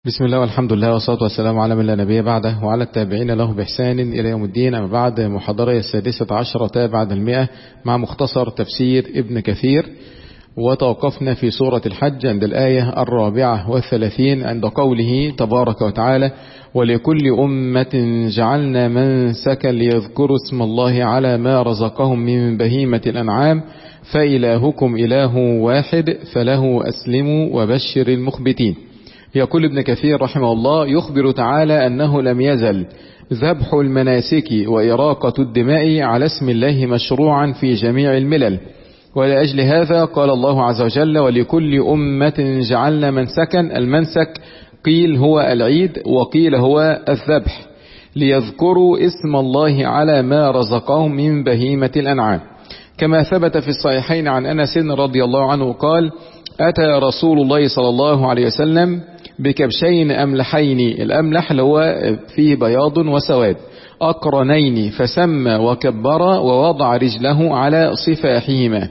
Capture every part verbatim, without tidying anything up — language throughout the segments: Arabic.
بسم الله والحمد لله والصلاة والسلام على من لا نبي بعده وعلى التابعين له بإحسان إلى يوم الدين. أما بعد، محاضرة السادسة عشرة بعد المئة مع مختصر تفسير ابن كثير، وتوقفنا في سورة الحج عند الآية الرابعة والثلاثين عند قوله تبارك وتعالى: ولكل أمة جعلنا منسكا ليذكروا اسم الله على ما رزقهم من بهيمة الأنعام فإلهكم إله واحد فله أسلموا وبشر المخبتين. يقول ابن كثير رحمه الله: يخبر تعالى أنه لم يزل ذبح المناسك وإراقة الدماء على اسم الله مشروعا في جميع الملل، ولأجل هذا قال الله عز وجل: ولكل أمة جعلنا منسكا. المنسك قيل هو العيد وقيل هو الذبح، ليذكروا اسم الله على ما رزقهم من بهيمة الأنعام، كما ثبت في الصحيحين عن أنس رضي الله عنه قال: أتى رسول الله صلى الله عليه وسلم بكبشين أملحين، الأملح اللي هو فيه بياض وسواد، أقرنين، فسمى وكبر ووضع رجله على صفاحهما،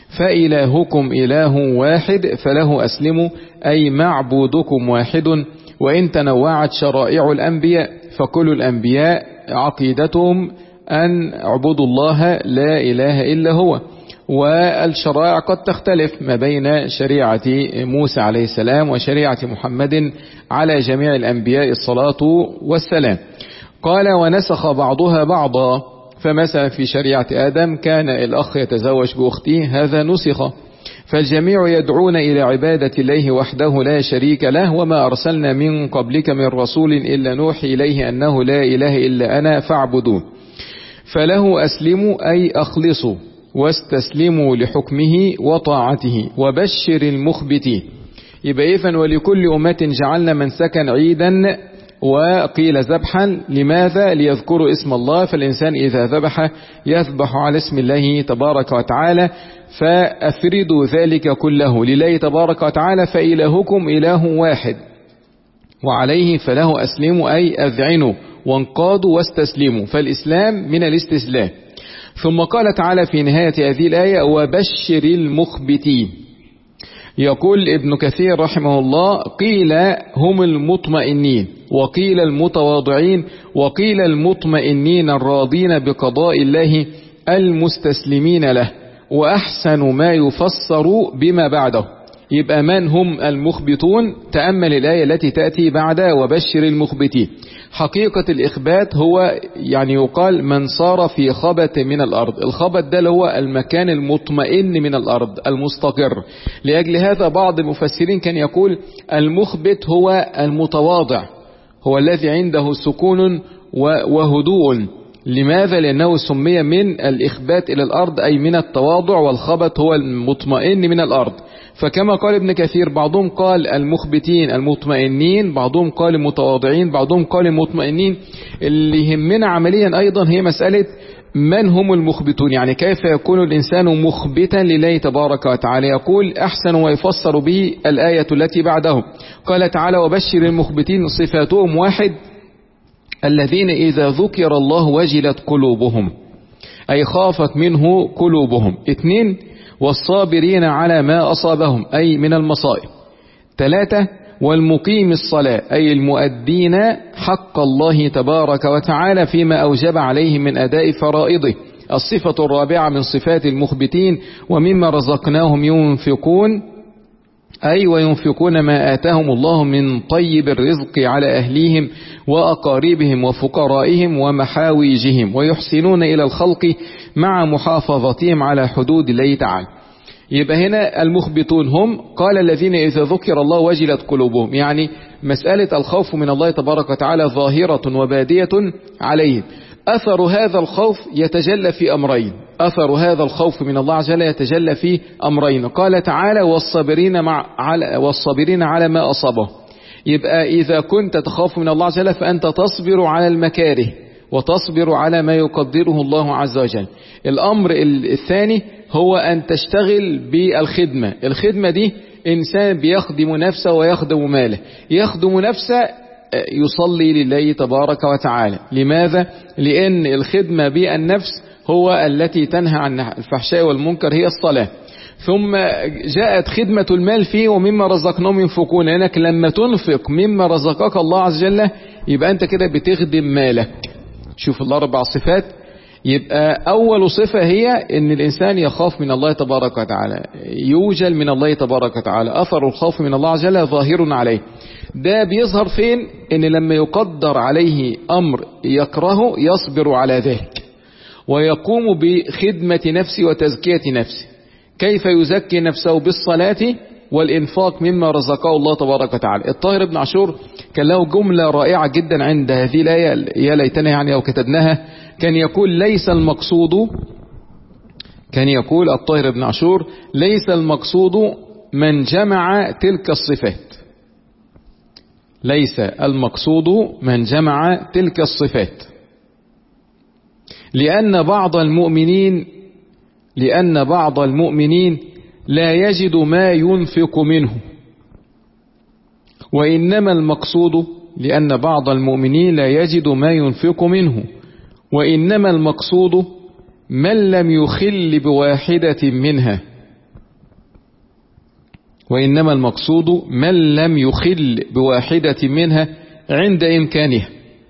فإلهكم إله واحد فله أسلموا، أي معبودكم واحد، وإن تنوعت شرائع الأنبياء فكل الأنبياء عقيدتهم أن اعبدوا الله لا إله إلا هو، والشرائع قد تختلف ما بين شريعة موسى عليه السلام وشريعة محمد على جميع الأنبياء الصلاة والسلام. قال: ونسخ بعضها بعضا، فمثلا في شريعة آدم كان الأخ يتزوج بأخته، هذا نسخ، فالجميع يدعون إلى عبادة الله وحده لا شريك له، وما أرسلنا من قبلك من رسول إلا نوحي إليه أنه لا إله إلا أنا فاعبدون، فله أسلموا أي أخلصوا واستسلموا لحكمه وطاعته وبشر المخبتين. يبقى إذن ولكل أمة جعلنا منسكا عيدا وقيل ذبحا، لماذا؟ ليذكروا اسم الله، فالإنسان إذا ذبح يذبح على اسم الله تبارك وتعالى، فأفردوا ذلك كله لله تبارك وتعالى، فإلهكم إله واحد، وعليه فله أسلموا أي أذعنوا وانقادوا واستسلموا، فالإسلام من الاستسلام. ثم قال تعالى في نهاية هذه الآية: وبشر المخبتين. يقول ابن كثير رحمه الله: قيل هم المطمئنين، وقيل المتواضعين، وقيل المطمئنين الراضين بقضاء الله المستسلمين له، وأحسن ما يفسر بما بعده. يبقى من هم المخبتون؟ تأمل الآية التي تأتي بعد وبشر المخبتين. حقيقة الإخبات هو يعني يقال من صار في خبت من الأرض، الخبت ده اللي هو المكان المطمئن من الأرض المستقر. لأجل هذا بعض المفسرين كان يقول المخبت هو المتواضع، هو الذي عنده سكون وهدوء. لماذا؟ لأنه سمي من الإخبات إلى الأرض أي من التواضع، والخبت هو المطمئن من الأرض. فكما قال ابن كثير، بعضهم قال المخبتين المطمئنين، بعضهم قال المتواضعين، بعضهم قال المطمئنين. اللي يهمنا عمليا أيضا هي مسألة من هم المخبتون، يعني كيف يكون الإنسان مخبتا لله تبارك وتعالى. يقول أحسن ويفسر به الآية التي بعده، قال تعالى: وبشر المخبتين، صفاتهم واحد: الذين إذا ذكر الله وجلت قلوبهم، أي خافت منه قلوبهم. اثنين: والصابرين على ما أصابهم، أي من المصائب. ثلاثة: والمقيم الصلاة، أي المؤدين حق الله تبارك وتعالى فيما أوجب عليهم من أداء فرائضه. الصفة الرابعة من صفات المخبتين: ومما رزقناهم ينفقون، أي وينفقون ما آتاهم الله من طيب الرزق على أهليهم وأقاربهم وفقرائهم ومحاويجهم، ويحسنون إلى الخلق مع محافظتهم على حدود الله تعالى. يبقى هنا المخبتون هم قال الذين إذا ذكر الله وجلت قلوبهم، يعني مسألة الخوف من الله تبارك وتعالى ظاهرة وبادية عليهم. أثر هذا الخوف يتجلى في أمرين، أثر هذا الخوف من الله عز وجل يتجلى في أمرين. قال تعالى: والصابرين, مع على والصابرين على ما أصابه. يبقى إذا كنت تخاف من الله عز وجل فأنت تصبر على المكاره وتصبر على ما يقدره الله عز وجل. الأمر الثاني هو أن تشتغل بالخدمة. الخدمة دي إنسان بيخدم نفسه ويخدم ماله. يخدم نفسه يصلي لله تبارك وتعالى. لماذا؟ لأن الخدمة بالنفس هو التي تنهى عن الفحشاء والمنكر، هي الصلاة. ثم جاءت خدمة المال فيه ومما رزقناهم ينفقون، لأنك لما تنفق مما رزقك الله عز وجل يبقى أنت كده بتخدم مالك. شوف الأربع صفات. يبقى أول صفة هي أن الإنسان يخاف من الله تبارك وتعالى، يوجل من الله تبارك وتعالى، أثر الخوف من الله عز وجل ظاهر عليه. ده بيظهر فين؟ أن لما يقدر عليه أمر يكرهه يصبر على ذلك ويقوم بخدمة نفسه وتزكية نفسه. كيف يزكي نفسه؟ بالصلاة والإنفاق مما رزقه الله تبارك وتعالى. الطاهر بن عاشور كان له جملة رائعة جدا عند هذه الآية، يا ليتنا يعني لو كتبناها. كان يقول ليس المقصود كان يقول الطاهر بن عاشور ليس المقصود من جمع تلك الصفات ليس المقصود من جمع تلك الصفات لأن بعض المؤمنين لأن بعض المؤمنين لا يجد ما ينفق منه، وإنما المقصود لأن بعض المؤمنين لا يجد ما ينفق منه وإنما المقصود من لم يخل بواحدة منها وإنما المقصود من لم يخل بواحدة منها عند إمكانها.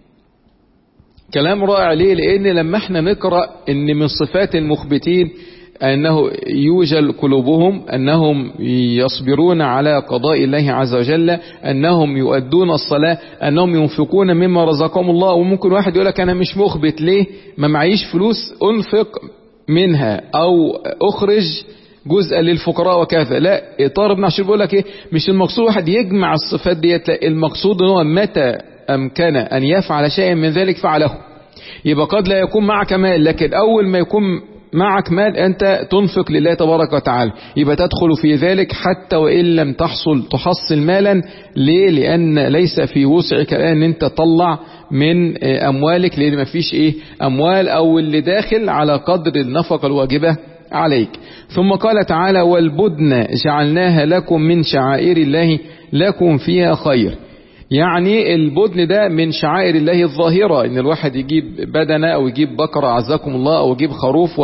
كلام رائع. ليه؟ لأن لما احنا نقرأ ان من صفات المخبتين أنه يوجل قلوبهم، أنهم يصبرون على قضاء الله عز وجل، أنهم يؤدون الصلاة، أنهم ينفقون مما رزقهم الله. وممكن واحد يقول لك أنا مش مخبت، ليه؟ ما معيش فلوس أنفق منها أو أخرج جزءا للفقراء وكذا. لا، طاهر بن عاشور بيقول لك إيه؟ مش المقصود واحد يجمع الصفات ديت، لا، المقصود هو متى أمكن أن يفعل شيئا من ذلك فعله. يبقى قد لا يكون معك مال، لكن أول ما يكون معك مال أنت تنفق لله تبارك وتعالى، يبقى تدخل في ذلك حتى وإن لم تحصل تحصل مالا. ليه؟ لأن ليس في وسعك أن أنت تطلع من أموالك، لأن ما فيش إيه أموال، أو اللي داخل على قدر النفقة الواجبة عليك. ثم قال تعالى والبدن جعلناها لكم من شعائر الله لكم فيها خير. يعني البدن ده من شعائر الله الظاهرة، ان الواحد يجيب بدنة او يجيب بقرة عزكم الله او يجيب خروف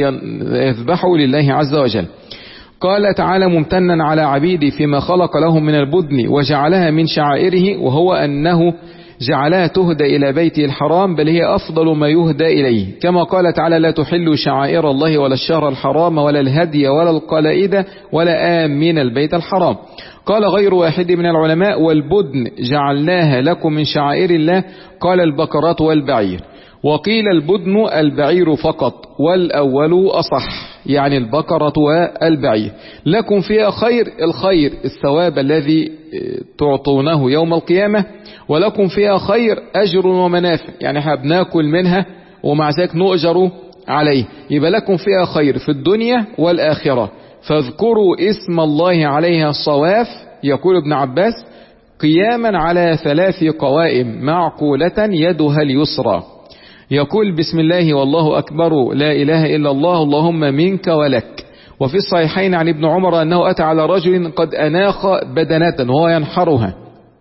ويذبحه لله عز وجل. قال تعالى ممتنا على عبيدي فيما خلق لهم من البدن وجعلها من شعائره، وهو انه جعلها تهدى الى بيته الحرام، بل هي افضل ما يهدى اليه، كما قال تعالى لا تحلوا شعائر الله ولا الشهر الحرام ولا الهدي ولا القلائد ولا آمين البيت الحرام. قال غير واحد من العلماء والبدن جعلناها لكم من شعائر الله، قال البقرات والبعير. وقيل البدن البعير فقط، والأول أصح، يعني البقرة والبعير. لكم فيها خير، الخير الثواب الذي تعطونه يوم القيامة، ولكم فيها خير أجر ومنافع، يعني احنا بناكل منها ومع ذلك نؤجر عليه. يبقى لكم فيها خير في الدنيا والآخرة، فاذكروا اسم الله عليها الصواف. يقول ابن عباس قياما على ثلاث قوائم معقولة يدها اليسرى. يقول بسم الله والله أكبر لا إله إلا الله اللهم منك ولك. وفي الصحيحين عن ابن عمر أنه أتى على رجل قد أناخ بدنة وهو ينحرها،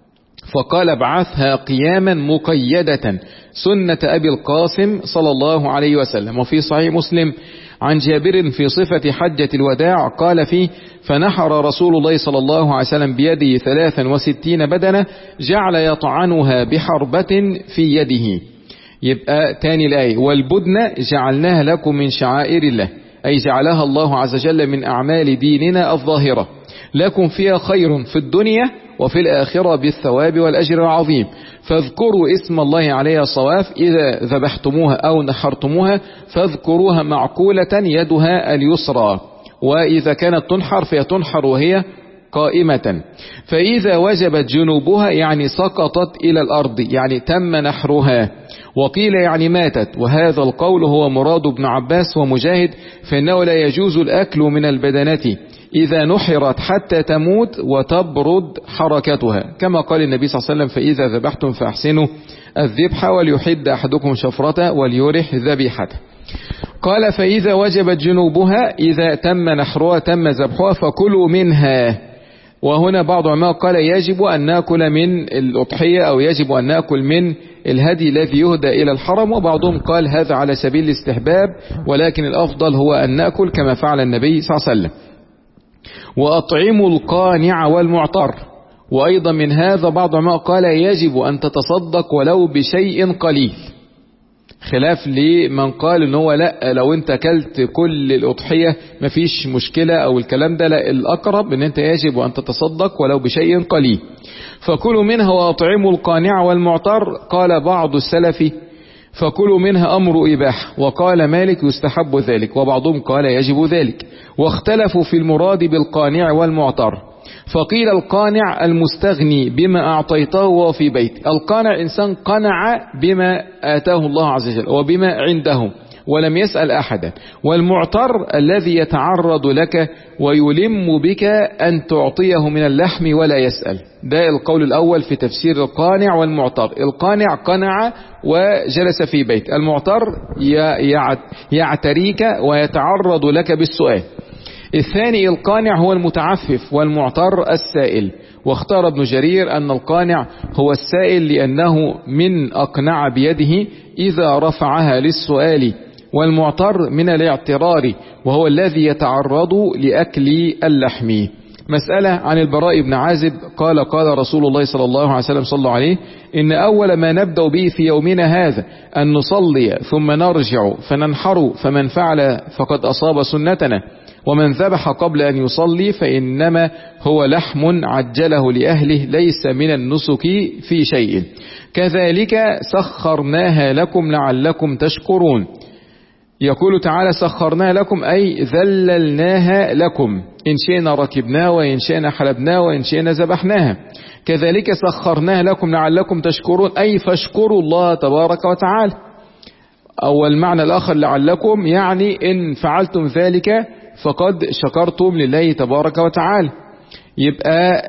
فقال ابعثها قياما مقيدة سنة أبي القاسم صلى الله عليه وسلم. وفي صحيح مسلم عن جابر في صفة حجة الوداع قال فيه فنحر رسول الله صلى الله عليه وسلم بيده ثلاثا وستين بدنة جعل يطعنها بحربة في يده. يبقى تاني الآية والبدن جعلناها لكم من شعائر الله، أي جعلها الله عز وجل من أعمال ديننا الظاهرة، لكم فيها خير في الدنيا وفي الآخرة بالثواب والأجر العظيم. فاذكروا اسم الله عليها صواف، إذا ذبحتموها أو نحرتموها فاذكروها معقولة يدها اليسرى، وإذا كانت تنحر فهي تنحر وهي قائمة. فإذا وجبت جنوبها يعني سقطت إلى الأرض، يعني تم نحرها. وقيل يعني ماتت، وهذا القول هو مراد ابن عباس ومجاهد، فإنه لا يجوز الأكل من البدنة إذا نحرت حتى تموت وتبرد حركتها، كما قال النبي صلى الله عليه وسلم فإذا ذبحتم فأحسنوا الذبح وليحد أحدكم شفرته وليرح ذبيحته. قال فإذا وجبت جنوبها إذا تم نحرها تم ذبحها فكلوا منها. وهنا بعض العلماء قال يجب أن نأكل من الأضحية أو يجب أن نأكل من الهدي الذي يهدى إلى الحرم، وبعضهم قال هذا على سبيل الاستحباب، ولكن الأفضل هو أن نأكل كما فعل النبي صلى الله عليه وسلم. وأطعموا القانع والمعتر. وأيضا من هذا بعض ما قال يجب أن تتصدق ولو بشيء قليل، خلاف لمن قال ان هو لا، لو انت اكلت كل الأضحية مفيش مشكلة او الكلام ده. لا، الأقرب ان انت يجب أن تتصدق ولو بشيء قليل. فكلوا منها وأطعموا القانع والمعتر. قال بعض السلف فكلوا منها أمر إباحة، وقال مالك يستحب ذلك، وبعضهم قال يجب ذلك. واختلفوا في المراد بالقانع والمعتر، فقيل القانع المستغني بما أعطيته وهو في بيت. القانع إنسان قنع بما آتاه الله عز وجل وبما عنده ولم يسأل أحدا. والمعتر الذي يتعرض لك ويلم بك أن تعطيه من اللحم ولا يسأل. ده القول الأول في تفسير القانع والمعتر. القانع قنع وجلس في بيت، المعتر يعتريك ويتعرض لك بالسؤال. الثاني القانع هو المتعفف، والمعتر السائل. واختار ابن جرير أن القانع هو السائل لأنه من أقنع بيده إذا رفعها للسؤال، والمعتر من الاعترار وهو الذي يتعرض لأكل اللحم. مسألة عن البراء بن عازب قال قال رسول الله صلى الله عليه وسلم صلى الله عليه إن أول ما نبدأ به في يومنا هذا أن نصلي ثم نرجع فننحر، فمن فعل فقد أصاب سنتنا، ومن ذبح قبل أن يصلي فإنما هو لحم عجله لأهله ليس من النسك في شيء، كذلك سخرناها لكم لعلكم تشكرون. يقول تعالى سخرناها لكم أي ذللناها لكم، إن شئنا ركبناها وإن شئنا حلبناها وإن شئنا ذبحناها. كذلك سخرناها لكم لعلكم تشكرون أي فاشكروا الله تبارك وتعالى. أو المعنى الآخر لعلكم يعني إن فعلتم ذلك فقد شكرتم لله تبارك وتعالى. يبقى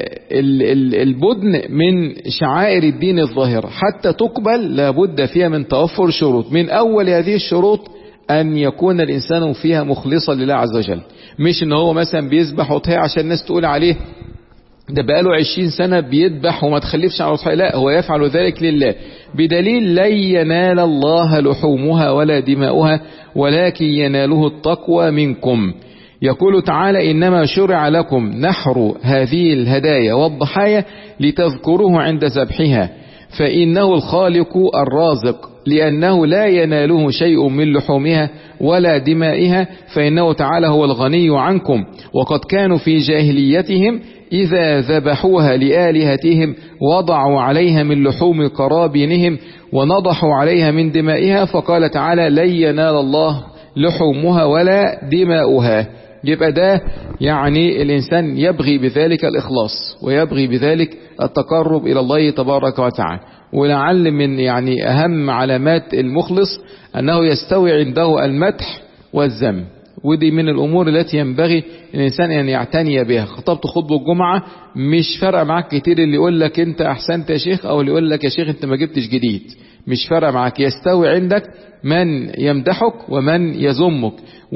البدن من شعائر الدين الظاهرة، حتى تقبل لابد فيها من توفر شروط. من أول هذه الشروط أن يكون الإنسان فيها مخلصا لله عز وجل، مش إن هو مثلا بيذبح أضحية عشان الناس تقول عليه ده بقاله عشرين سنة بيذبح وما تخلفش على أضحية. لا، هو يفعل ذلك لله، بدليل لن ينال الله لحومها ولا دماؤها ولكن يناله التقوى منكم. يقول تعالى إنما شرع لكم نحر هذه الهدايا والضحايا لتذكروه عند ذبحها، فإنه الخالق الرازق، لأنه لا يناله شيء من لحومها ولا دمائها، فإنه تعالى هو الغني عنكم. وقد كانوا في جاهليتهم إذا ذبحوها لآلهتهم وضعوا عليها من لحوم قرابينهم ونضحوا عليها من دمائها، فقال تعالى لن ينال الله لحومها ولا دماؤها. يبقى ده يعني الإنسان يبغي بذلك الإخلاص ويبغي بذلك التقرب إلى الله تبارك وتعالى. ولعل من يعني أهم علامات المخلص أنه يستوي عنده المدح والذم، ودي من الأمور التي ينبغي الإنسان أن يعتني بها. خطبت خطبة الجمعة مش فارقة معك كتير اللي يقول لك أنت أحسنت يا شيخ أو اللي يقول لك يا شيخ أنت ما جبتش جديد، مش فارقة معك. يستوي عندك من يمدحك ومن يذمك،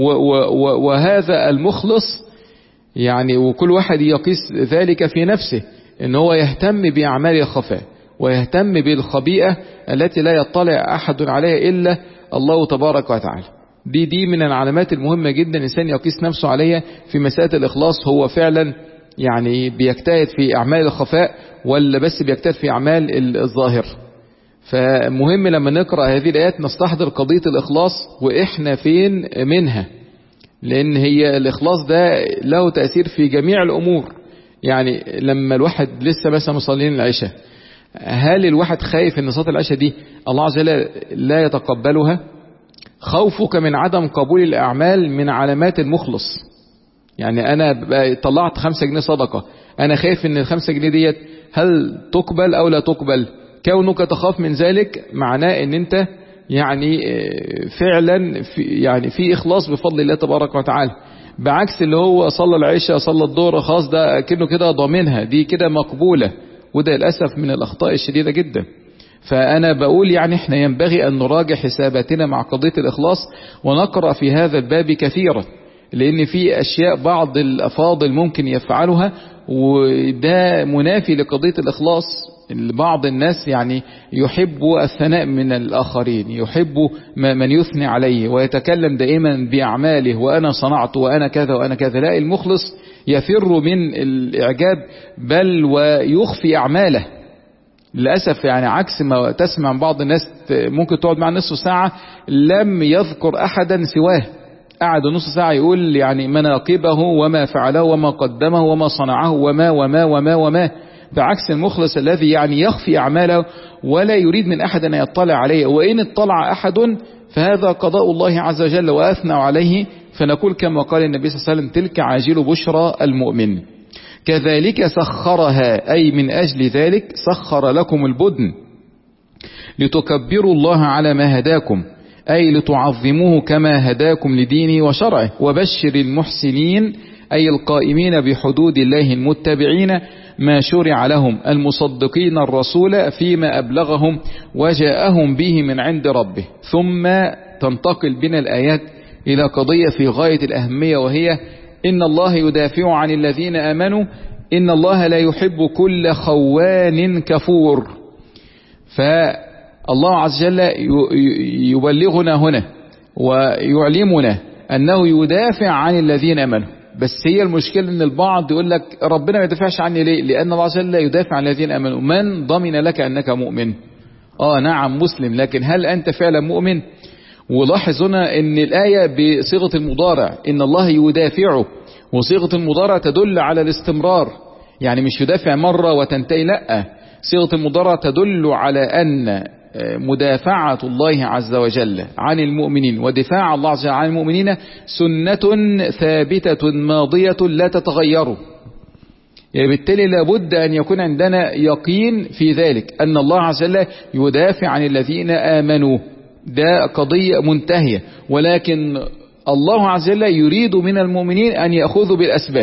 وهذا المخلص يعني. وكل واحد يقيس ذلك في نفسه، ان هو يهتم بأعمال الخفاء ويهتم بالخبيئة التي لا يطلع أحد عليها إلا الله تبارك وتعالى. دي دي من العلامات المهمة جدا الإنسان يقيس نفسه عليها في مسألة الإخلاص. هو فعلا يعني بيجتهد في أعمال الخفاء ولا بس بيجتهد في أعمال الظاهر؟ فمهم لما نقرأ هذه الآيات نستحضر قضية الإخلاص وإحنا فين منها، لأن هي الإخلاص ده له تأثير في جميع الأمور. يعني لما الواحد لسه بس مصلين العشاء، هل الواحد خايف ان صلاة العشاء دي الله عز وجل لا يتقبلها؟ خوفك من عدم قبول الأعمال من علامات المخلص. يعني أنا طلعت خمسة جنيه صدقة، أنا خايف ان الخمسة جنيه ديت هل تقبل أو لا تقبل. كونك تخاف من ذلك معناه ان انت يعني فعلا في يعني في إخلاص بفضل الله تبارك وتعالى، بعكس اللي هو صلى العشاء صلى الظهر خاص ده كأنه كده ضامنها دي كده مقبولة، وده للأسف من الأخطاء الشديدة جدا. فأنا بقول يعني احنا ينبغي أن نراجع حساباتنا مع قضية الإخلاص ونقرأ في هذا الباب كثيرا، لأن في أشياء بعض الأفاضل ممكن يفعلها وده منافي لقضية الإخلاص. بعض الناس يعني يحب الثناء من الآخرين، يحب من يثني عليه ويتكلم دائما بأعماله وأنا صنعت وأنا كذا وأنا كذا. لا، المخلص يفر من الإعجاب بل ويخفي أعماله للأسف. يعني عكس ما تسمع بعض الناس ممكن تقعد مع نصف ساعة لم يذكر أحدا سواه، قعد نصف ساعة يقول يعني مناقبه وما فعله وما قدمه وما صنعه وما وما وما وما، بعكس المخلص الذي يعني يخفي أعماله ولا يريد من أحد أن يطلع عليه، وإن اطلع أحد فهذا قضاء الله عز وجل وأثنى عليه. فنقول كما قال النبي صلى الله عليه وسلم تلك عاجل بشرى المؤمن. كذلك سخرها أي من أجل ذلك سخر لكم البدن لتكبروا الله على ما هداكم أي لتعظموه كما هداكم لدينه وشرعه. وبشر المحسنين أي القائمين بحدود الله المتبعين ما شرع لهم المصدقين الرسول فيما أبلغهم وجاءهم به من عند ربه. ثم تنتقل بنا الآيات إلى قضية في غاية الأهمية، وهي إن الله يدافع عن الذين آمنوا إن الله لا يحب كل خوان كفور. فالله عز وجل يبلغنا هنا ويعلمنا أنه يدافع عن الذين آمنوا. بس هي المشكلة ان البعض يقول لك ربنا ما يدافعش عني ليه؟ لأن الله عز وجل يدافع عن الذين آمنوا. من ضمن لك أنك مؤمن؟ آه نعم مسلم، لكن هل أنت فعلا مؤمن؟ ولاحظ هنا ان الآية بصيغة المضارع إن الله يدافعه، وصيغة المضارع تدل على الاستمرار، يعني مش يدافع مرة وتنتهي، لا، صيغة المضارع تدل على أن مدافعة الله عز وجل عن المؤمنين ودفاع الله عز وجل عن المؤمنين سنة ثابتة ماضية لا تتغير. يعني بالتالي لابد أن يكون عندنا يقين في ذلك أن الله عز وجل يدافع عن الذين آمنوا، ده قضية منتهية. ولكن الله عز وجل يريد من المؤمنين أن يأخذوا بالأسباب،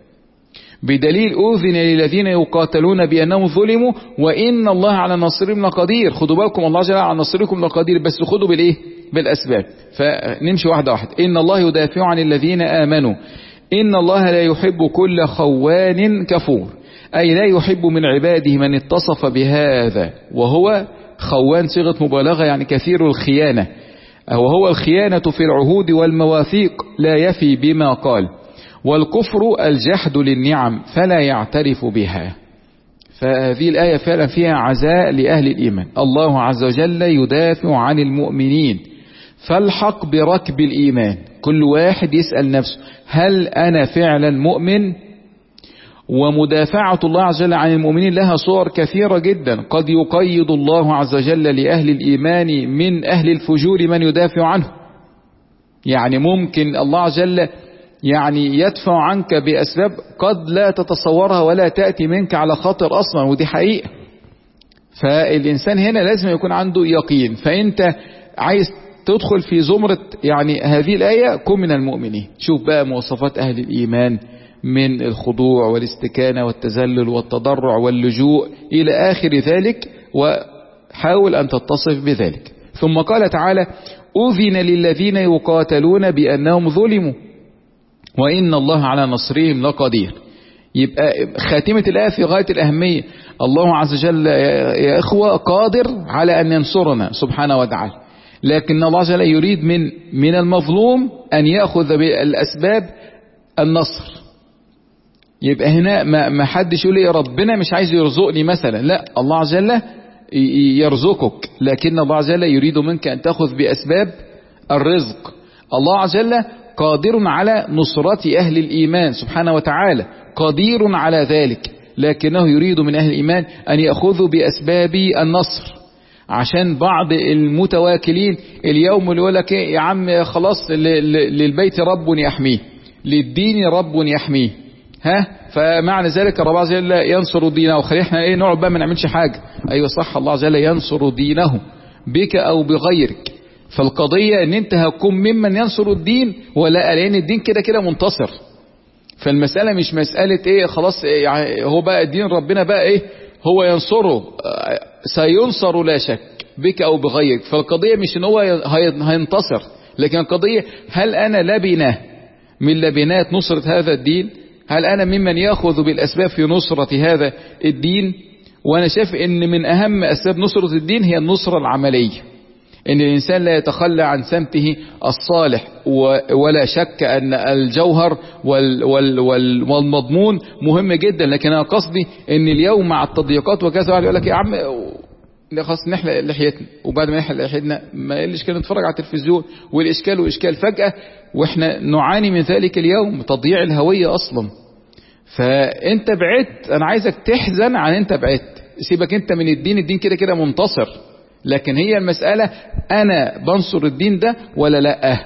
بدليل أذن للذين يقاتلون بأنهم ظلموا وإن الله على نصرهم لقدير. خدوا بالكم الله جل على نصركم لقدير، بس خدوا بالإيه؟ بالأسباب. فنمشي واحدة واحدة. إن الله يدافع عن الذين آمنوا إن الله لا يحب كل خوان كفور، أي لا يحب من عباده من اتصف بهذا، وهو خوان صيغة مبالغة يعني كثير الخيانة، وهو الخيانة في العهود والمواثيق لا يفي بما قال. والكفر الجحد للنعم فلا يعترف بها. فهذه الآية فعلا فيها عزاء لأهل الإيمان. الله عز وجل يدافع عن المؤمنين، فالحق بركب الإيمان. كل واحد يسأل نفسه هل أنا فعلا مؤمن؟ ومدافعة الله عز وجل عن المؤمنين لها صور كثيرة جدا. قد يقيد الله عز وجل لأهل الإيمان من أهل الفجور من يدافع عنه، يعني ممكن الله عز وجل يعني يدفع عنك بأسباب قد لا تتصورها ولا تأتي منك على خاطر أصلا، ودي حقيقة. فالإنسان هنا لازم يكون عنده يقين. فأنت عايز تدخل في زمرة يعني هذه الآية كن من المؤمنين. شوف بقى مواصفات أهل الإيمان من الخضوع والاستكانة والتذلل والتضرع واللجوء إلى آخر ذلك، وحاول أن تتصف بذلك. ثم قال تعالى أذن للذين يقاتلون بأنهم ظلموا وإن الله على نصرهم لقدير. يبقى خاتمة الآية في غاية الأهمية. الله عز وجل يا إخوة قادر على أن ينصرنا سبحانه وتعالى، لكن الله عز وجل يريد من من المظلوم أن يأخذ بالأسباب النصر. يبقى هنا ما ما حدش يقول يا ربنا مش عايز يرزقني مثلا، لا، الله عز وجل يرزقك، لكن الله عز وجل يريد منك أن تأخذ بأسباب الرزق. الله عز وجل قادر على نصرة أهل الإيمان سبحانه وتعالى، قدير على ذلك، لكنه يريد من أهل الإيمان أن يأخذوا بأسباب النصر. عشان بعض المتواكلين اليوم اللي يقول لك إيه يا عم خلاص للبيت رب يحميه، للدين رب يحميه، ها، فمعنى ذلك الرب عز وجل ينصر دينه، وخلي احنا ايه نقعد بقى ما نعملش حاجة. ايوه صح، الله عز وجل ينصر دينه بك او بغيرك. فالقضية ان انت هتكون ممن ينصر الدين ولا، لان الدين كده كده منتصر. فالمسألة مش مسألة ايه خلاص يعني هو بقى الدين ربنا بقى ايه هو ينصره، سينصر لا شك بك او بغيرك. فالقضية مش ان هو هينتصر، لكن القضية هل انا لبنة من لبنات نصرة هذا الدين؟ هل انا ممن ياخذ بالاسباب في نصرة هذا الدين؟ وانا شايف ان من اهم اسباب نصرة الدين هي النصرة العملية، ان الانسان لا يتخلى عن سمته الصالح، ولا شك ان الجوهر والمضمون مهم جدا. لكن انا قصدي ان اليوم مع التضييقات وكذا واحد يقول لك يا عم خلاص نحلق لحيتنا، وبعد ما نحلق لحيتنا ما الاشكال نتفرج على التلفزيون، والاشكال واشكال فجأة، واحنا نعاني من ذلك اليوم، تضييع الهوية اصلا. فانت بعدت، انا عايزك تحزن عن انت بعدت، سيبك انت من الدين، الدين كده كده منتصر، لكن هي المسألة انا بنصر الدين ده ولا لا،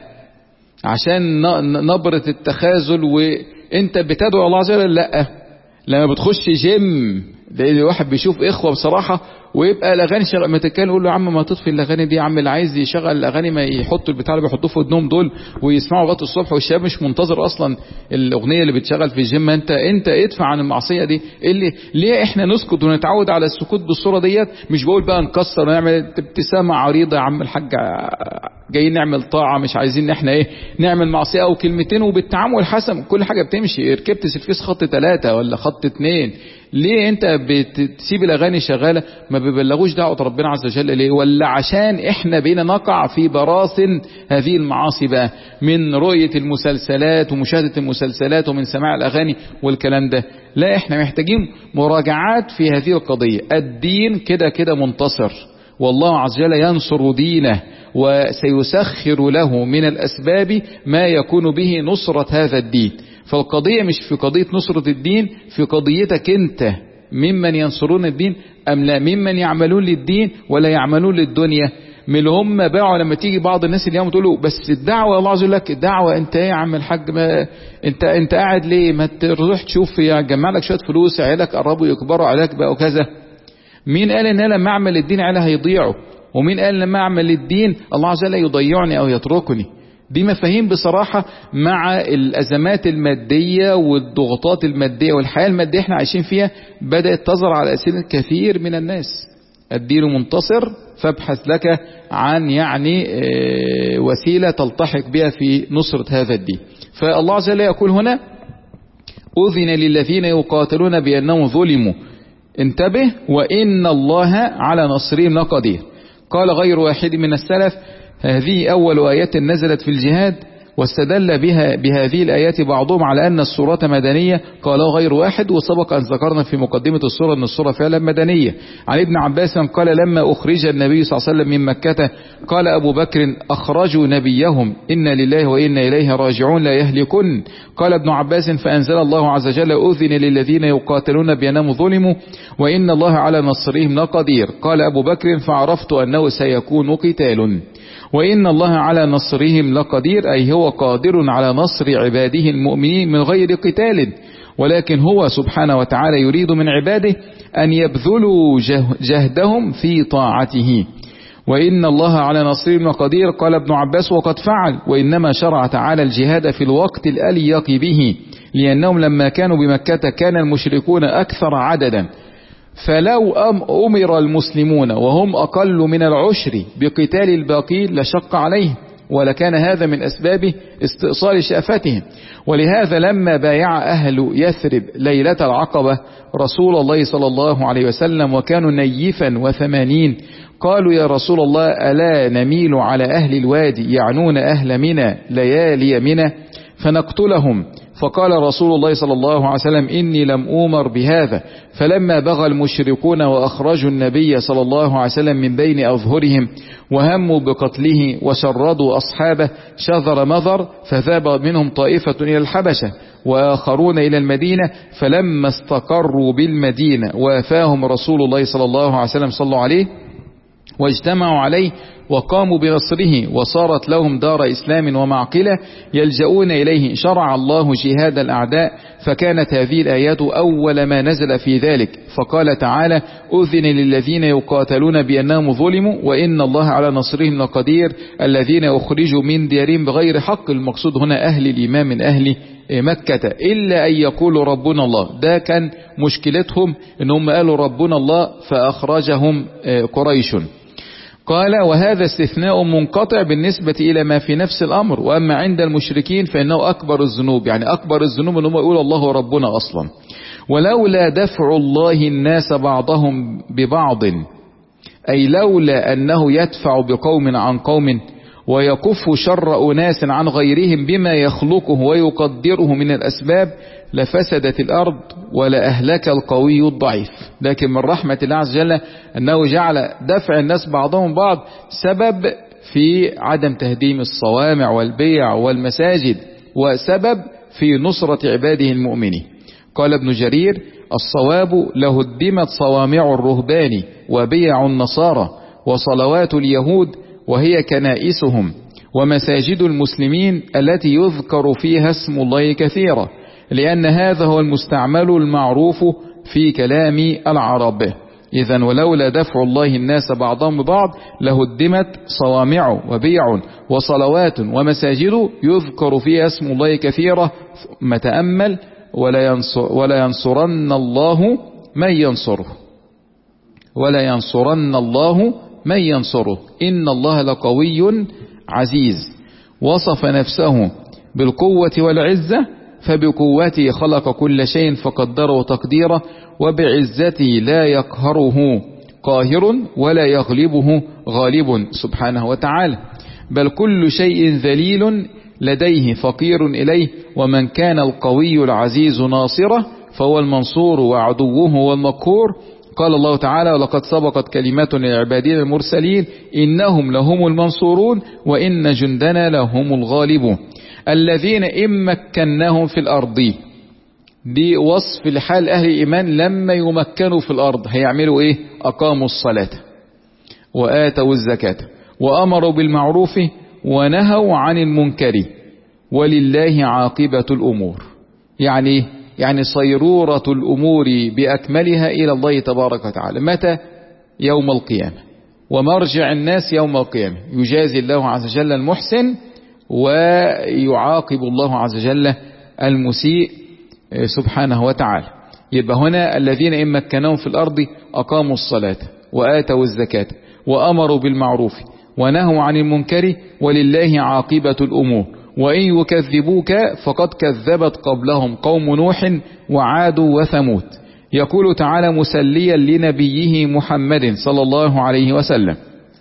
عشان نبرة التخاذل وانت بتدعو الله عز وجل. لا، لما بتخش جيم لان الواحد بيشوف اخوة بصراحة ويبقى الاغاني شغال، ما تتكلم يقول له يا عم ما تطفي الاغاني دي يا عم، اللي عايز يشغل الاغاني ما يحطوا البتاع اللي بيحطوه في ودنهم دول ويسمعوا لغايه الصبح، والشباب مش منتظر اصلا الاغنيه اللي بتشغل في الجيم. انت انت ادفع عن المعصيه دي. اللي ليه احنا نسكت ونتعود على السكوت بالصوره ديت؟ مش بقول بقى نكسر ونعمل ابتسامه عريضه يا عم الحاج جايين نعمل طاعه، مش عايزين ان احنا ايه نعمل معصيه او كلمتين، وبالتعامل حسن كل حاجه بتمشي. ركبت سلفيس خط ثلاثة ولا خط اتنين، ليه انت بتسيب الاغاني شغاله؟ ما بيبلغوش دعوه ربنا عز وجل ليه؟ ولا عشان احنا بينا نقع في براثن هذه المعاصي بقى، من رؤيه المسلسلات ومشاهده المسلسلات ومن سماع الاغاني والكلام ده؟ لا، احنا محتاجين مراجعات في هذه القضيه. الدين كده كده منتصر، والله عز وجل ينصر دينه وسيسخر له من الاسباب ما يكون به نصره هذا الدين. فالقضية مش في قضية نصرة الدين، في قضيتك انت ممن ينصرون الدين ام لا، ممن يعملون للدين ولا يعملون للدنيا. من اللي هم باعوا. لما تيجي بعض الناس اليوم تقولوا بس الدعوة، الله عز وجل لك الدعوة، انت ايه يا عم الحاج، ما انت انت قاعد ليه؟ ما تروح تشوف يجمع لك شوية فلوس، عيالك قربوا يكبروا عليك بقى وكذا. مين قال ان انا لما اعمل الدين عيالي هيضيعوا؟ ومين قال لما اعمل الدين الله عز وجل يضيعني او يتركني؟ دي مفاهيم بصراحة مع الأزمات المادية والضغوطات المادية والحياة المادية احنا عايشين فيها بدأت تظهر على أسئلة كثير من الناس. الدين منتصر، فابحث لك عن يعني وسيلة تلتحق بها في نصرة هذا الدين. فالله عز وجل يقول هنا أذن للذين يقاتلون بأنهم ظلموا، انتبه، وإن الله على نصرهم لقدير. قال غير واحد من السلف هذه أول آيات نزلت في الجهاد، واستدل بها بهذه الآيات بعضهم على أن السورة مدنية، قالوا غير واحد. وسبق أن ذكرنا في مقدمة السورة أن السورة فعلا مدنية. عن ابن عباس قال لما أخرج النبي صلى الله عليه وسلم من مكة قال أبو بكر أخرجوا نبيهم إنا لله وإنا إليه راجعون لا يهلكن. قال ابن عباس فأنزل الله عز وجل أذن للذين يقاتلون بأنهم ظلموا وإن الله على نصرهم لقدير. قال أبو بكر فعرفت أنه سيكون قتال، وإن الله على نصرهم لقدير أي هو قادر على نصر عباده المؤمنين من غير قتال، ولكن هو سبحانه وتعالى يريد من عباده أن يبذلوا جهدهم في طاعته. وإن الله على نصرهم لقدير. قال ابن عباس وقد فعل، وإنما شرع تعالى الجهاد في الوقت الأليق به، لأنهم لما كانوا بمكة كان المشركون أكثر عددا، فلو أمر المسلمون وهم أقل من العشر بقتال الباقين لشق عليهم، ولكان هذا من أسباب استئصال شأفتهم. ولهذا لما بايع أهل يثرب ليلة العقبة رسول الله صلى الله عليه وسلم وكانوا نيفا وثمانين قالوا يا رسول الله ألا نميل على أهل الوادي يعنون أهل منى ليالي منى فنقتلهم؟ فقال رسول الله صلى الله عليه وسلم إني لم أومر بهذا. فلما بغى المشركون وأخرجوا النبي صلى الله عليه وسلم من بين أظهرهم وهموا بقتله وشردوا أصحابه شذر مذر، فذهب منهم طائفة إلى الحبشة وآخرون إلى المدينة، فلما استقروا بالمدينة وافاهم رسول الله صلى الله عليه وسلم صلى الله عليه واجتمعوا عليه وقاموا بنصره، وصارت لهم دار إسلام ومعقلة يلجؤون إليه. شرع الله جهاد الأعداء، فكانت هذه الآيات أول ما نزل في ذلك. فقال تعالى أذن للذين يقاتلون بأنهم ظلموا وإن الله على نصرهم لقدير، الذين أخرجوا من ديارهم بغير حق. المقصود هنا أهل الإيمان من أهل مكة، إلا أن يقولوا ربنا الله. ده كان مشكلتهم إنهم قالوا ربنا الله فأخرجهم قريش. قال وهذا استثناء منقطع بالنسبة إلى ما في نفس الأمر، وأما عند المشركين فإنه أكبر الذنوب، يعني أكبر الذنوب أنهم يقولوا الله ربنا أصلا. ولولا دفع الله الناس بعضهم ببعض أي لولا أنه يدفع بقوم عن قوم ويكف شر أناس عن غيرهم بما يخلقه ويقدره من الأسباب لفسدت الأرض ولا أهلك القوي الضعيف. لكن من رحمة الله عز وجل أنه جعل دفع الناس بعضهم بعض سبب في عدم تهديم الصوامع والبيع والمساجد، وسبب في نصرة عباده المؤمنين. قال ابن جرير: الصواب لهدمت صوامع الرهبان وبيع النصارى وصلوات اليهود وهي كنائسهم ومساجد المسلمين التي يذكر فيها اسم الله كثيرا، لأن هذا هو المستعمل المعروف في كلام العرب. إذن ولولا دفع الله الناس بعضهم ببعض لهدمت صوامع وبيع وصلوات ومساجد يذكر فيها اسم الله كثيرا. متأمل: ولا, ينصر ولا ينصرن الله من ينصره ولا ينصرن الله من ينصره إن الله لقوي عزيز. وصف نفسه بالقوة والعزة، فبقوته خلق كل شيء فقدره تقديره، وبعزته لا يقهره قاهر ولا يغلبه غالب سبحانه وتعالى، بل كل شيء ذليل لديه فقير إليه. ومن كان القوي العزيز ناصره فهو المنصور وعدوه هو المقهور. قال الله تعالى: ولقد سبقت كلماتنا لعبادنا المرسلين إنهم لهم المنصورون وإن جندنا لهم الغالبون. الذين إن مكناهم في الأرض، دي وصف لحال أهل الإيمان لما يمكنوا في الأرض هيعملوا إيه؟ أقاموا الصلاة وآتوا الزكاة وأمروا بالمعروف ونهوا عن المنكر ولله عاقبة الأمور. يعني يعني صيرورة الأمور بأكملها إلى الله تبارك وتعالى. متى؟ يوم القيامة، ومرجع الناس يوم القيامة. يجازي الله عز وجل المحسن ويعاقب الله عز وجل المسيء سبحانه وتعالى. يبقى هنا الذين إن مكناهم في الأرض أقاموا الصلاة وآتوا الزكاة وأمروا بالمعروف ونهوا عن المنكر ولله عاقبة الأمور. وإن يكذبوك فقد كذبت قبلهم قوم نوح وعاد وثمود. يقول تعالى مسليا لنبيه محمد صلى الله عليه وسلم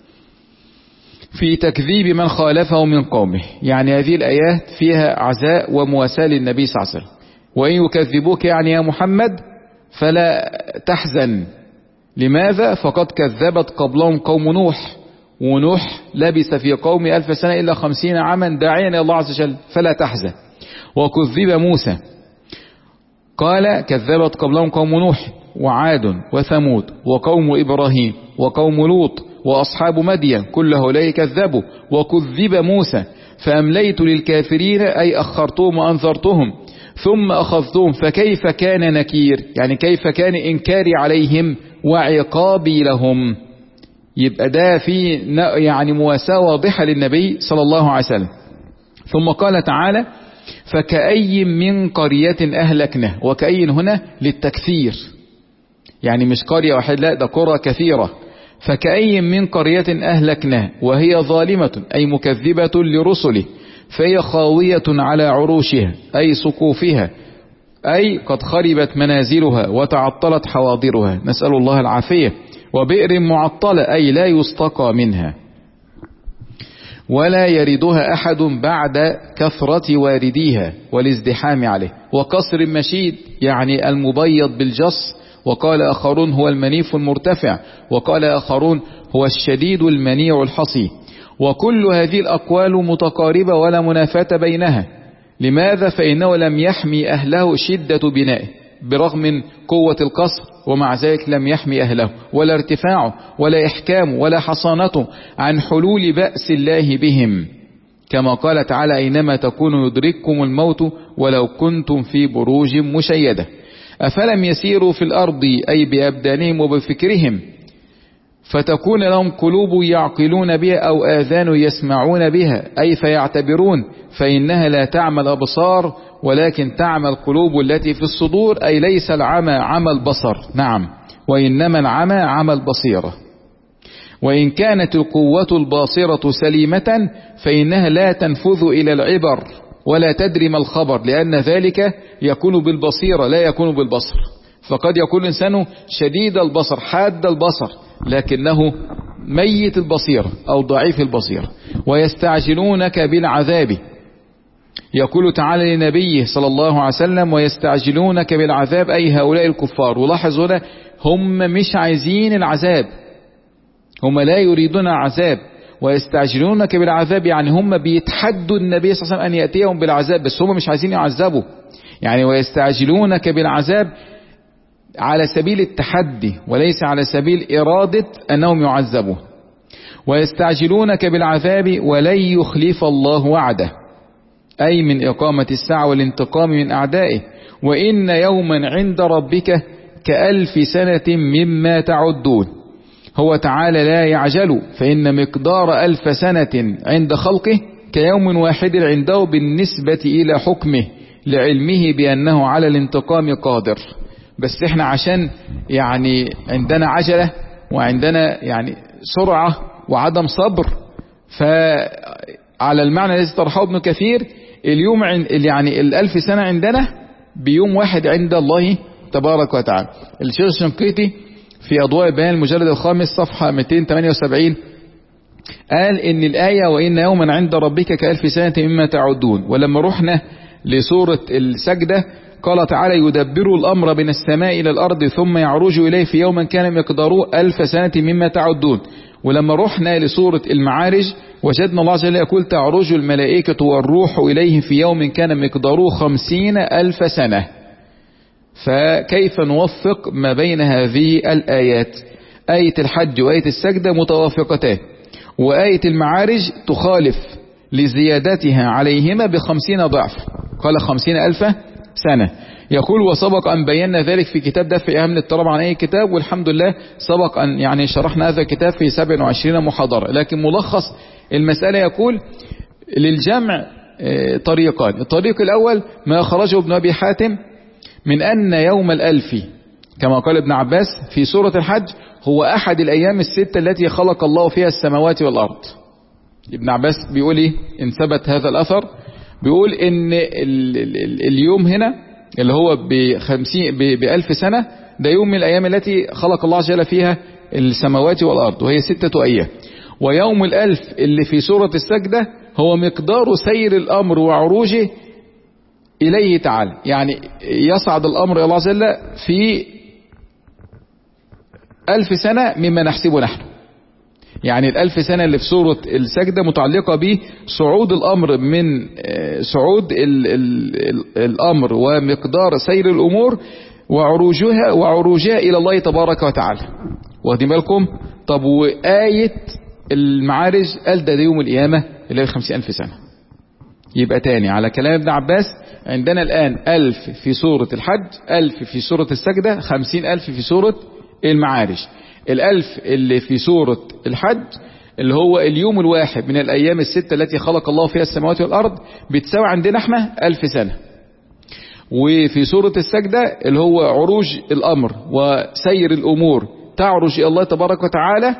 في تكذيب من خالفه من قومه. يعني هذه الآيات فيها عزاء ومواساة للنبي صلى الله عليه وسلم. وإن يكذبوك يعني يا محمد فلا تحزن. لماذا؟ فقد كذبت قبلهم قوم نوح، ونوح لبث في قوم ألف سنة إلا خمسين عاما داعيا إلى الله عز وجل، فلا تحزن. وكذب موسى، قال كذبت قبلهم قوم نوح وعاد وثمود وقوم إبراهيم وقوم لوط وأصحاب مدين كل هؤلاء كذبوا. وكذب موسى فأمليت للكافرين أي أخرتهم وأنذرتهم ثم أخذتهم فكيف كان نكير، يعني كيف كان إنكاري عليهم وعقابي لهم. يبقى ده في يعني مواساة واضحة للنبي صلى الله عليه وسلم. ثم قال تعالى فكأي من قرية أهلكنا، وكأي هنا للتكثير، يعني مش قرية واحدة، لا ده قرى كثيرة. فكأي من قرية أهلكنا وهي ظالمة أي مكذبة لرسله فهي خاوية على عروشها أي سقوفها، أي قد خربت منازلها وتعطلت حواضرها، نسأل الله العافية. وبئر معطلة أي لا يستقى منها ولا يردها أحد بعد كثرة وارديها والازدحام عليه. وقصر مشيد يعني المبيض بالجص، وقال آخرون هو المنيف المرتفع، وقال آخرون هو الشديد المنيع الحصي. وكل هذه الأقوال متقاربة ولا منافاة بينها. لماذا؟ فإنه لم يحمي أهله شدة بنائه برغم من قوة القصر، ومع ذلك لم يحمي أهله ولا ارتفاعه ولا إحكامه ولا حصانته عن حلول بأس الله بهم، كما قال تعالى أينما تكونوا يدرككم الموت ولو كنتم في بروج مشيدة. أفلم يسيروا في الأرض أي بأبدانهم وبفكرهم فتكون لهم قلوب يعقلون بها أو آذان يسمعون بها أي فيعتبرون، فإنها لا تعمى الأبصار ولكن تعمى القلوب التي في الصدور، أي ليس العمى عمى البصر، نعم، وإنما العمى عمى البصيرة. وإن كانت القوة الباصرة سليمة فإنها لا تنفذ إلى العبر ولا تدري ما الخبر، لأن ذلك يكون بالبصيرة لا يكون بالبصر. فقد يكون الإنسان شديد البصر حاد البصر لكنه ميت البصيرة أو ضعيف البصيرة. ويستعجلونك بالعذاب، يقول تعالى لنبيه صلى الله عليه وسلم ويستعجلونك بالعذاب، أي هؤلاء الكفار. ولاحظ هنا هم مش عايزين العذاب، هم لا يريدون العذاب. ويستعجلونك بالعذاب يعني هم بيتحدوا النبي صلى الله عليه وسلم أن يأتيهم بالعذاب، بس هم مش عايزين يعذبوا. يعني ويستعجلونك بالعذاب على سبيل التحدي وليس على سبيل إرادة أنهم يعذبوا. ويستعجلونك بالعذاب ولن يخلف الله وعده، أي من إقامة الساعة والانتقام من أعدائه. وإن يوما عند ربك كألف سنة مما تعدون. هو تعالى لا يعجل، فإن مقدار ألف سنة عند خلقه كيوم واحد عنده بالنسبة إلى حكمه، لعلمه بأنه على الانتقام قادر. بس احنا عشان يعني عندنا عجلة وعندنا يعني سرعة وعدم صبر، فعلى المعنى الذي طرحه ابن كثير اليوم يعني الألف سنة عندنا بيوم واحد عند الله تبارك وتعالى. الشيخ الشنقيطي في أضواء البيان المجلد الخامس صفحة مئتين وثمانية وسبعين قال إن الآية وإن يوما عند ربك كألف سنة مما تعدون. ولما رحنا لسورة السجدة قال تعالى يدبر الأمر من السماء إلى الأرض ثم يعرج إليه في يوم كان مقداره ألف سنة مما تعدون. ولما رحنا لسورة المعارج وجدنا الله جل يقول تعرج الملائكة والروح إليه في يوم كان مقداره خمسين ألف سنة. فكيف نوفق ما بين هذه الآيات؟ آية الحج وآية السجدة متوافقتان، وآية المعارج تخالف لزيادتها عليهما بخمسين ضعف، قال خمسين ألف سنة. يقول وسبق أن بينا ذلك في كتاب دفع أهم الاضطراب عن أي كتاب، والحمد لله سبق أن يعني شرحنا هذا الكتاب في سبع وعشرين محاضرة. لكن ملخص المسألة يقول للجمع طريقان. الطريق الأول ما أخرجه ابن أبي حاتم من أن يوم الألف كما قال ابن عباس في سورة الحج هو أحد الأيام الستة التي خلق الله فيها السماوات والأرض. ابن عباس بيقول إيه إن ثبت هذا الأثر؟ بيقول إن ال ال اليوم هنا اللي هو بخمسين بألف سنة ده يوم من الأيام التي خلق الله جل فيها السماوات والأرض وهي ستة أيام. ويوم الألف اللي في سورة السجدة هو مقدار سير الأمر وعروجه إليه تعالى، يعني يصعد الأمر إلى الله جل في ألف سنة مما نحسبه نحن. يعني الألف سنة اللي في سورة السجدة متعلقة بصعود الأمر من صعود ال ال ال الأمر ومقدار سير الأمور وعروجها وعروجها إلى الله تبارك وتعالى. واخدين بالكم؟ طب وآية المعارج قال ده يوم القيامة اللي هي خمسين ألف سنة. يبقى تاني على كلام ابن عباس عندنا الآن ألف في سورة الحج، ألف في سورة السجدة، خمسين ألف في سورة المعارج. الألف اللي في سورة الحج اللي هو اليوم الواحد من الأيام الستة التي خلق الله فيها السماوات والأرض بتساوي عندنا احنا ألف سنة. وفي سورة السجدة اللي هو عروج الأمر وسير الأمور تعرج إلى الله تبارك وتعالى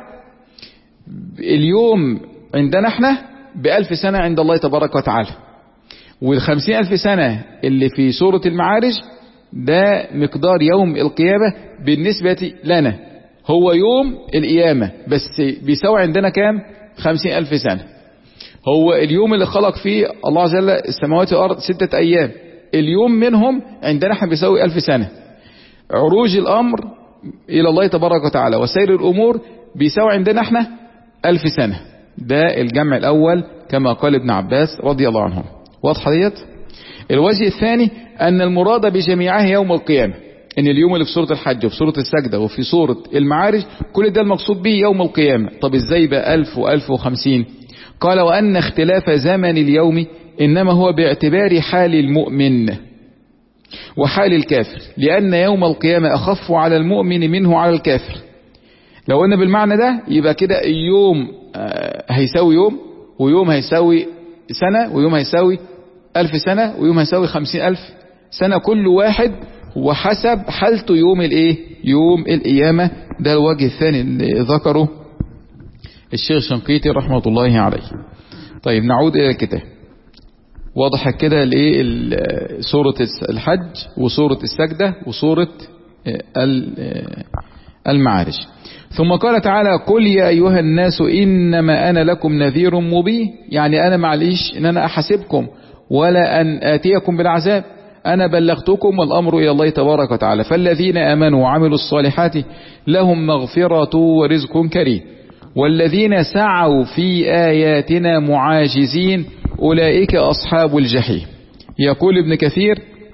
اليوم عندنا احنا بألف سنة عند الله تبارك وتعالى. والخمسين ألف سنة اللي في سورة المعارج ده مقدار يوم القيامة بالنسبة لنا هو يوم القيامة، بس بيساوي عندنا كام؟ خمسين ألف سنة. هو اليوم اللي خلق فيه الله عز وجل السماوات والأرض ستة أيام، اليوم منهم عندنا احنا بيساوي ألف سنة. عروج الأمر إلى الله تبارك وتعالى وسير الأمور بيساوي عندنا احنا ألف سنة. ده الجمع الأول كما قال ابن عباس رضي الله عنه. واضحة ديت؟ الوجه الثاني أن المراد بجميعها يوم القيامة، ان اليوم اللي في سورة الحج وفي سورة السجدة وفي سورة المعارج كل ده المقصود به يوم القيامة. طب ازاي بقى ألف وألف وخمسين؟ قال وأن اختلاف زمن اليوم إنما هو باعتبار حال المؤمن وحال الكافر، لأن يوم القيامة أخف على المؤمن منه على الكافر. لو قلنا بالمعنى ده يبقى كده يوم هيساوي يوم، ويوم هيساوي سنة، ويوم هيساوي ألف سنة، ويوم هيساوي خمسين ألف سنة، كل واحد وحسب حالته يوم الايه؟ يوم القيامة. ده الوجه الثاني اللي ذكره الشيخ الشنقيطي رحمة الله عليه. طيب نعود الى الكتاب. واضح كده الايه؟ سورة الحج وسورة السجدة وسورة المعارج. ثم قال تعالى قل يا أيها الناس إنما أنا لكم نذير مبين، يعني أنا معليش إن أنا أحاسبكم ولا أن آتيكم بالعذاب، أنا بلغتكم والأمر إلى الله تبارك وتعالى. فالذين آمنوا وعملوا الصالحات لهم مغفرة ورزق كريم، والذين سعوا في آياتنا معاجزين أولئك أصحاب الجحيم. يقول ابن كثير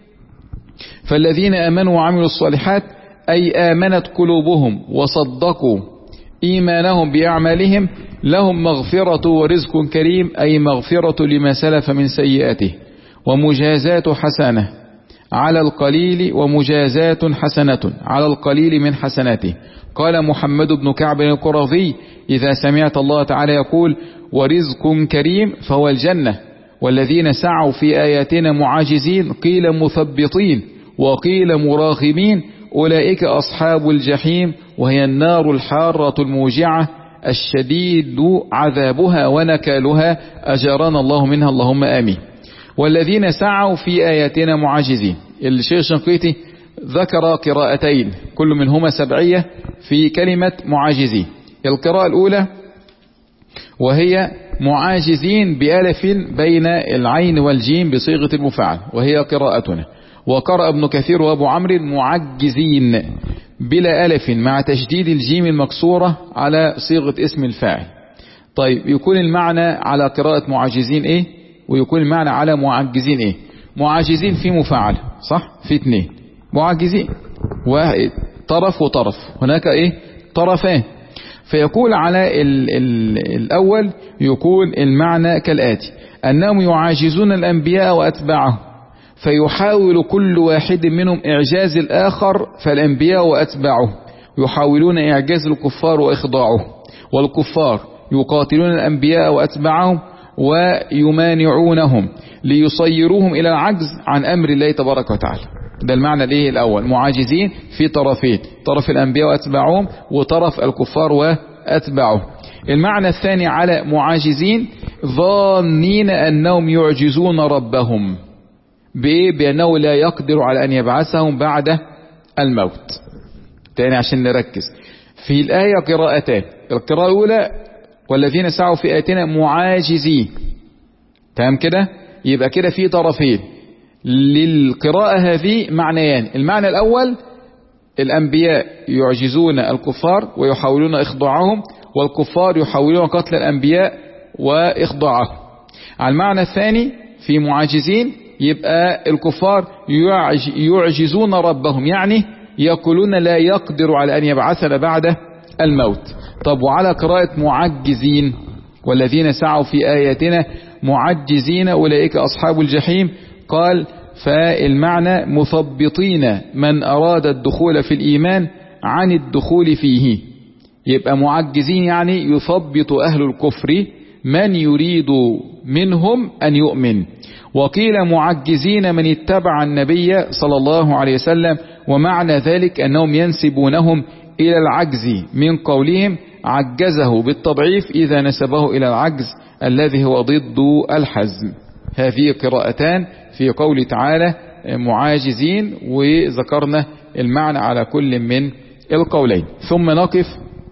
فالذين آمنوا وعملوا الصالحات أي آمنت قلوبهم وصدقوا إيمانهم بأعمالهم لهم مغفرة ورزق كريم، أي مغفرة لما سلف من سيئاته ومجازات حسنة على القليل ومجازات حسنة على القليل من حسناته. قال محمد بن كعب القرظي إذا سمعت الله تعالى يقول ورزق كريم فهو الجنة، والذين سعوا في آياتنا معاجزين قيل مثبطين وقيل مراغمين أولئك أصحاب الجحيم، وهي النار الحارة الموجعة الشديد عذابها ونكالها، أجارنا الله منها اللهم آمين. والذين سعوا في آياتنا معاجزين، الشيخ الشنقيطي ذكر قراءتين كل منهما سبعية في كلمة معاجزين. القراءة الأولى وهي معاجزين بألف بين العين والجيم بصيغة المفعل، وهي قراءتنا. وقرأ ابن كثير وابو عمرو معجزين بلا ألف مع تشديد الجيم المكسورة على صيغة اسم الفاعل. طيب يكون المعنى على قراءة معاجزين ايه، ويكون المعنى على معجزين ايه؟ معاجزين في مفعل صح، في اتنين معجزين واحد طرف وطرف، هناك ايه طرفان. فيقول على ال ال الأول يكون المعنى كالآتي: أنهم يعاجزون الأنبياء وأتباعهم، فيحاول كل واحد منهم إعجاز الآخر، فالأنبياء وأتباعه يحاولون إعجاز الكفار وإخضاعه، والكفار يقاتلون الأنبياء وأتباعهم ويمانعونهم ليصيروهم إلى العجز عن أمر الله تبارك وتعالى. ده المعنى الايه الأول، معاجزين في طرفين، طرف الأنبياء وأتباعهم وطرف الكفار وأتباعهم. المعنى الثاني على معاجزين ظانين أنهم يعجزون ربهم بإيه؟ بأنه لا يقدر على أن يبعثهم بعد الموت. تاني عشان نركز في الآية قراءتان، القراءة الأولى والذين سعوا في آياتنا معاجزين، تمام كده؟ يبقى كده في طرفين للقراءة هذه معنيان. المعنى الأول الأنبياء يعجزون الكفار ويحاولون إخضاعهم، والكفار يحاولون قتل الأنبياء وإخضاعهم. على المعنى الثاني في معاجزين يبقى الكفار يعجزون ربهم، يعني يقولون لا يقدر على أن يبعثنا بعد الموت. طب وعلى قراءة معجزين والذين سعوا في آياتنا معجزين أولئك أصحاب الجحيم، قال فالمعنى مثبطين من أراد الدخول في الإيمان عن الدخول فيه. يبقى معجزين يعني يثبط أهل الكفر من يريد منهم أن يؤمن. وقيل معجزين من اتبع النبي صلى الله عليه وسلم، ومعنى ذلك أنهم ينسبونهم إلى العجز من قولهم عجزه بالتضعيف إذا نسبه إلى العجز الذي هو ضد الحزم. هذه قراءتان في قول تعالى معاجزين، وذكرنا المعنى على كل من القولين. ثم نقف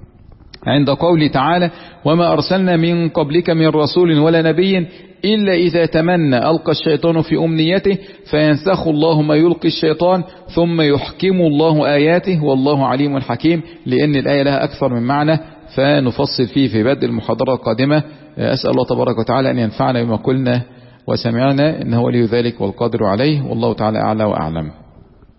عند قول تعالى وما أرسلنا من قبلك من رسول ولا نبي إلا إذا تمنى ألقى الشيطان في أمنيته فينسخ الله ما يلقي الشيطان ثم يحكم الله آياته والله عليم حكيم. لأن الآية لها أكثر من معنى فنفصل فيه في بدء المحاضرة القادمة. أسأل الله تبارك وتعالى أن ينفعنا بما قلنا وسمعنا، إنه ولي ذلك والقادر عليه، والله تعالى أعلى وأعلم.